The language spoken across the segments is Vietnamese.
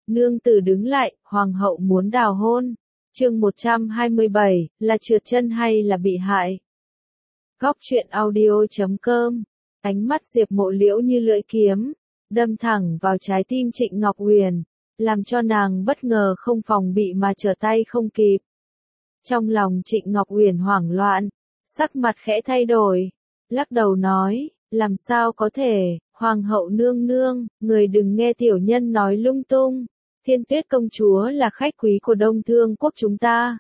Nương tử đứng lại, hoàng hậu muốn đào hôn. Chương 127, là trượt chân hay là bị hại? Góc truyện audio.com. Ánh mắt Diệp Mộ Liễu như lưỡi kiếm, đâm thẳng vào trái tim Trịnh Ngọc Huyền, làm cho nàng bất ngờ không phòng bị mà trở tay không kịp. Trong lòng Trịnh Ngọc Huyền hoảng loạn, sắc mặt khẽ thay đổi, lắc đầu nói, làm sao có thể, hoàng hậu nương nương, người đừng nghe tiểu nhân nói lung tung, Thiên Tuyết công chúa là khách quý của Đông Thương quốc chúng ta.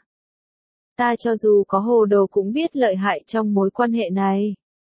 Ta cho dù có hồ đồ cũng biết lợi hại trong mối quan hệ này.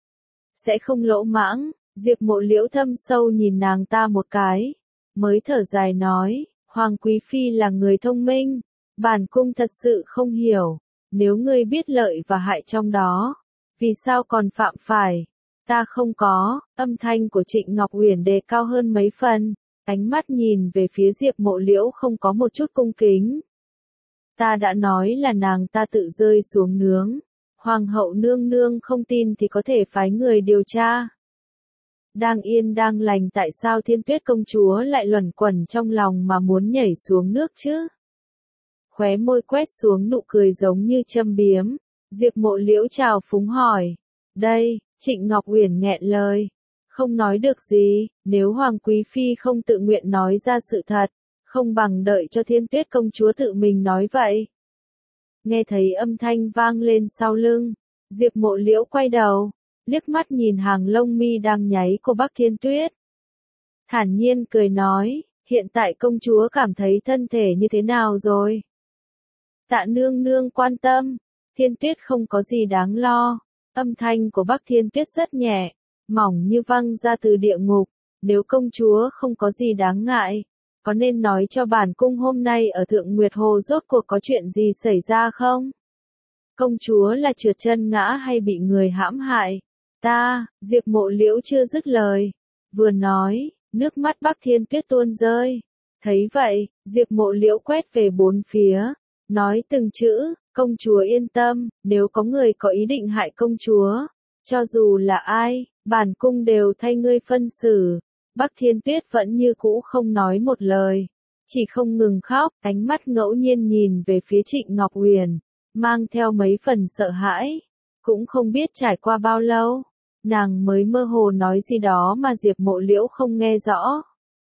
Sẽ không lỗ mãng, Diệp Mộ Liễu thâm sâu nhìn nàng ta một cái, mới thở dài nói, Hoàng Quý Phi là người thông minh, bản cung thật sự không hiểu, nếu ngươi biết lợi và hại trong đó, vì sao còn phạm phải? Ta không có, âm thanh của Trịnh Ngọc Huyền đề cao hơn mấy phần, ánh mắt nhìn về phía Diệp Mộ Liễu không có một chút cung kính. Ta đã nói là nàng ta tự rơi xuống nướng, Hoàng hậu nương nương không tin thì có thể phái người điều tra. Đang yên đang lành tại sao Thiên Tuyết công chúa lại luẩn quẩn trong lòng mà muốn nhảy xuống nước chứ? Khóe môi quét xuống nụ cười giống như châm biếm, Diệp Mộ Liễu chào phúng hỏi. Đây, Trịnh Ngọc Huyền nghẹn lời, không nói được gì, nếu Hoàng Quý Phi không tự nguyện nói ra sự thật, không bằng đợi cho Thiên Tuyết công chúa tự mình nói vậy. Nghe thấy âm thanh vang lên sau lưng, Diệp Mộ Liễu quay đầu, liếc mắt nhìn hàng lông mi đang nháy của Bắc Thiên Tuyết. Thản nhiên cười nói, hiện tại công chúa cảm thấy thân thể như thế nào rồi? Tạ nương nương quan tâm, Thiên Tuyết không có gì đáng lo, âm thanh của Bắc Thiên Tuyết rất nhẹ, mỏng như văng ra từ địa ngục, nếu công chúa không có gì đáng ngại, có nên nói cho bản cung hôm nay ở Thượng Nguyệt Hồ rốt cuộc có chuyện gì xảy ra không? Công chúa là trượt chân ngã hay bị người hãm hại? Diệp Mộ Liễu chưa dứt lời, vừa nói, nước mắt Bắc Thiên Tuyết tuôn rơi. Thấy vậy, Diệp Mộ Liễu quét về bốn phía, nói từng chữ, công chúa yên tâm, nếu có người có ý định hại công chúa, cho dù là ai, bản cung đều thay ngươi phân xử. Bắc Thiên Tuyết vẫn như cũ không nói một lời, chỉ không ngừng khóc, ánh mắt ngẫu nhiên nhìn về phía Trịnh Ngọc Huyền, mang theo mấy phần sợ hãi. Cũng không biết trải qua bao lâu, nàng mới mơ hồ nói gì đó mà Diệp Mộ Liễu không nghe rõ.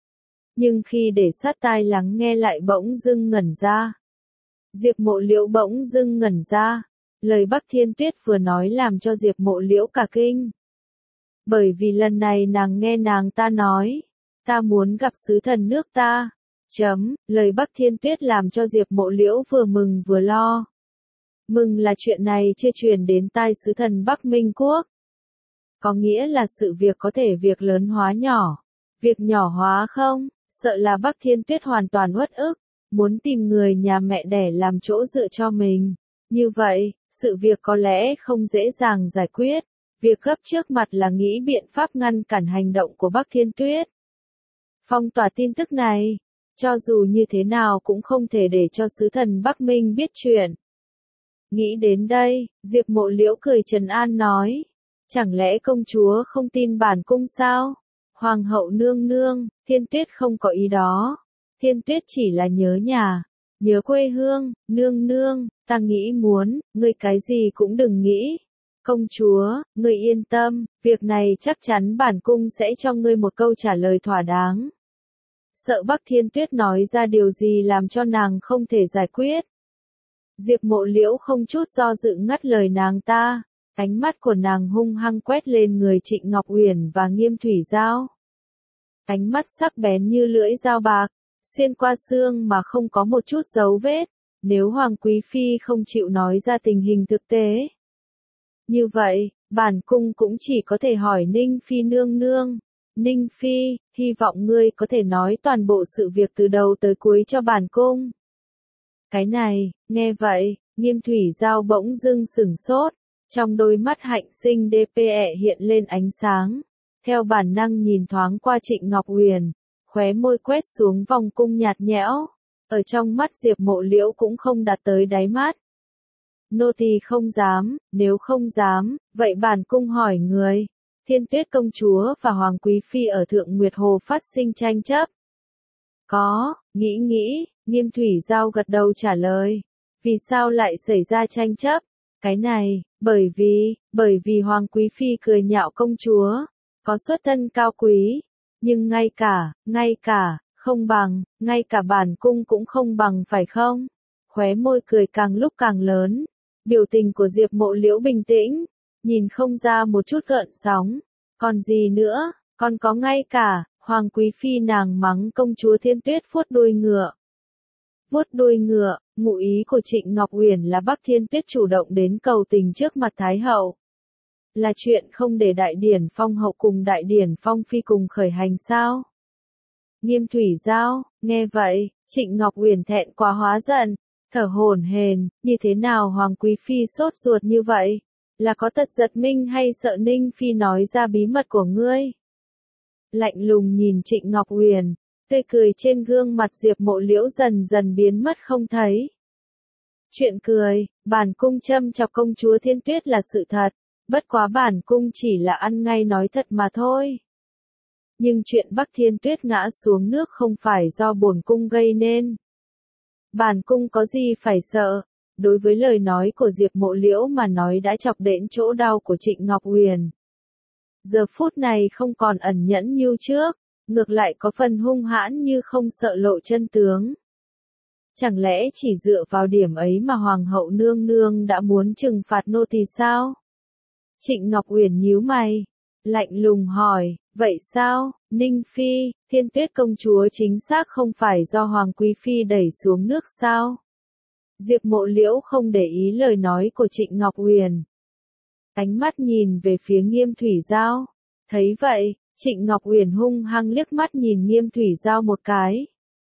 Nhưng khi để sát tai lắng nghe lại bỗng dưng ngẩn ra. Diệp Mộ Liễu bỗng dưng ngẩn ra, lời Bắc Thiên Tuyết vừa nói làm cho Diệp Mộ Liễu cả kinh. Bởi vì lần này nàng nghe nàng ta nói, ta muốn gặp sứ thần nước ta. Lời Bắc Thiên Tuyết làm cho Diệp Mộ Liễu vừa mừng vừa lo. Mừng là chuyện này chưa truyền đến tai sứ thần Bắc Minh Quốc. Có nghĩa là sự việc có thể việc lớn hóa nhỏ, việc nhỏ hóa không, sợ là Bắc Thiên Tuyết hoàn toàn uất ức, muốn tìm người nhà mẹ đẻ làm chỗ dựa cho mình. Như vậy, sự việc có lẽ không dễ dàng giải quyết. Việc gấp trước mặt là nghĩ biện pháp ngăn cản hành động của Bắc Thiên Tuyết. Phong tỏa tin tức này, cho dù như thế nào cũng không thể để cho sứ thần Bắc Minh biết chuyện. Nghĩ đến đây, Diệp Mộ Liễu cười trấn an nói, chẳng lẽ công chúa không tin bản cung sao? Hoàng hậu nương nương, Thiên Tuyết không có ý đó. Thiên Tuyết chỉ là nhớ nhà, nhớ quê hương, nương nương, ta nghĩ muốn, ngươi cái gì cũng đừng nghĩ. Công chúa, ngươi yên tâm, việc này chắc chắn bản cung sẽ cho ngươi một câu trả lời thỏa đáng. Sợ Bắc Thiên Tuyết nói ra điều gì làm cho nàng không thể giải quyết. Diệp Mộ Liễu không chút do dự ngắt lời nàng ta, ánh mắt của nàng hung hăng quét lên người Trịnh Ngọc Huyền và Nghiêm Thủy Giao. Ánh mắt sắc bén như lưỡi dao bạc, xuyên qua xương mà không có một chút dấu vết, nếu Hoàng Quý Phi không chịu nói ra tình hình thực tế. Như vậy, bản cung cũng chỉ có thể hỏi Ninh Phi nương nương. Ninh Phi, hy vọng ngươi có thể nói toàn bộ sự việc từ đầu tới cuối cho bản cung. Cái này, nghe vậy, Nghiêm Thủy Giao bỗng dưng sửng sốt, trong đôi mắt hạnh sinh DPE hiện lên ánh sáng. Theo bản năng nhìn thoáng qua Trịnh Ngọc Huyền, khóe môi quét xuống vòng cung nhạt nhẽo, ở trong mắt Diệp Mộ Liễu cũng không đạt tới đáy mắt. Nô tỳ không dám, nếu không dám, vậy bản cung hỏi người. Thiên Tuyết công chúa và Hoàng Quý Phi ở Thượng Nguyệt Hồ phát sinh tranh chấp. Có, nghĩ, Nghiêm Thủy Giao gật đầu trả lời. Vì sao lại xảy ra tranh chấp? Cái này, bởi vì Hoàng Quý Phi cười nhạo công chúa, có xuất thân cao quý, nhưng ngay cả, không bằng, ngay cả bản cung cũng không bằng phải không? Khóe môi cười càng lúc càng lớn, biểu tình của Diệp Mộ Liễu bình tĩnh, nhìn không ra một chút gợn sóng. Còn gì nữa, còn có ngay cả, Hoàng Quý Phi nàng mắng công chúa Thiên Tuyết vuốt đuôi ngựa. Vuốt đuôi ngựa, ngụ ý của Trịnh Ngọc Uyển là Bắc Thiên Tuyết chủ động đến cầu tình trước mặt Thái Hậu. Là chuyện không để Đại Điển Phong Hậu cùng Đại Điển Phong Phi cùng khởi hành sao? Nghiêm Thủy Giao, nghe vậy, Trịnh Ngọc Uyển thẹn quá hóa giận, thở hổn hển, như thế nào Hoàng Quý Phi sốt ruột như vậy? Là có tật giật mình hay sợ Ninh Phi nói ra bí mật của ngươi? Lạnh lùng nhìn Trịnh Ngọc Uyển, tươi cười trên gương mặt Diệp Mộ Liễu dần dần biến mất không thấy. Chuyện cười, bản cung châm chọc công chúa Thiên Tuyết là sự thật, bất quá bản cung chỉ là ăn ngay nói thật mà thôi. Nhưng chuyện Bắc Thiên Tuyết ngã xuống nước không phải do bổn cung gây nên. Bản cung có gì phải sợ? Đối với lời nói của Diệp Mộ Liễu mà nói đã chọc đến chỗ đau của Trịnh Ngọc Uyển. Giờ phút này không còn ẩn nhẫn như trước, ngược lại có phần hung hãn như không sợ lộ chân tướng. Chẳng lẽ chỉ dựa vào điểm ấy mà Hoàng hậu nương nương đã muốn trừng phạt nô tỳ sao? Trịnh Ngọc Uyển nhíu mày, lạnh lùng hỏi, vậy sao, Ninh Phi, Thiên Tuyết công chúa chính xác không phải do Hoàng Quý Phi đẩy xuống nước sao? Diệp Mộ Liễu không để ý lời nói của Trịnh Ngọc Uyển. Ánh mắt nhìn về phía Nghiêm Thủy Giao. Thấy vậy, Trịnh Ngọc Uyển hung hăng liếc mắt nhìn Nghiêm Thủy Giao một cái.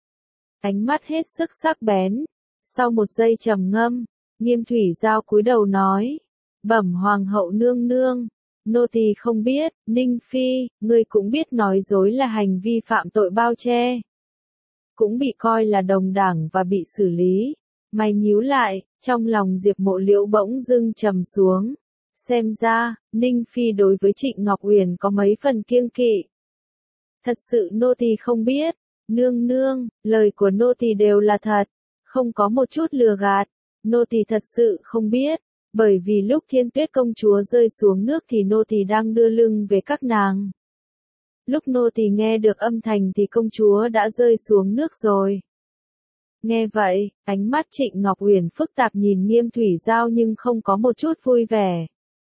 Ánh mắt hết sức sắc bén. Sau một giây trầm ngâm, Nghiêm Thủy Giao cúi đầu nói. Bẩm Hoàng hậu nương nương, nô tỳ không biết, Ninh Phi, ngươi cũng biết nói dối là hành vi phạm tội bao che. Cũng bị coi là đồng đảng và bị xử lý. Mày nhíu lại, trong lòng Diệp Mộ Liễu bỗng dưng trầm xuống. Xem ra, Ninh Phi đối với Trịnh Ngọc Uyển có mấy phần kiêng kỵ. Thật sự nô tỳ không biết, nương nương, lời của nô tỳ đều là thật, không có một chút lừa gạt, nô tỳ thật sự không biết, bởi vì lúc Thiên Tuyết công chúa rơi xuống nước thì nô tỳ đang đưa lưng về các nàng. Lúc nô tỳ nghe được âm thanh thì công chúa đã rơi xuống nước rồi. Nghe vậy, ánh mắt Trịnh Ngọc Uyển phức tạp nhìn Nghiêm Thủy Giao nhưng không có một chút vui vẻ.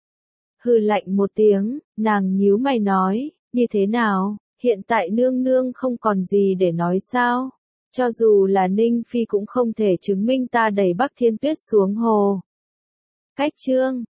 Hừ lạnh một tiếng, nàng nhíu mày nói, như thế nào, hiện tại nương nương không còn gì để nói sao? Cho dù là Ninh Phi cũng không thể chứng minh ta đẩy Bắc Thiên Tuyết xuống hồ. Cách chương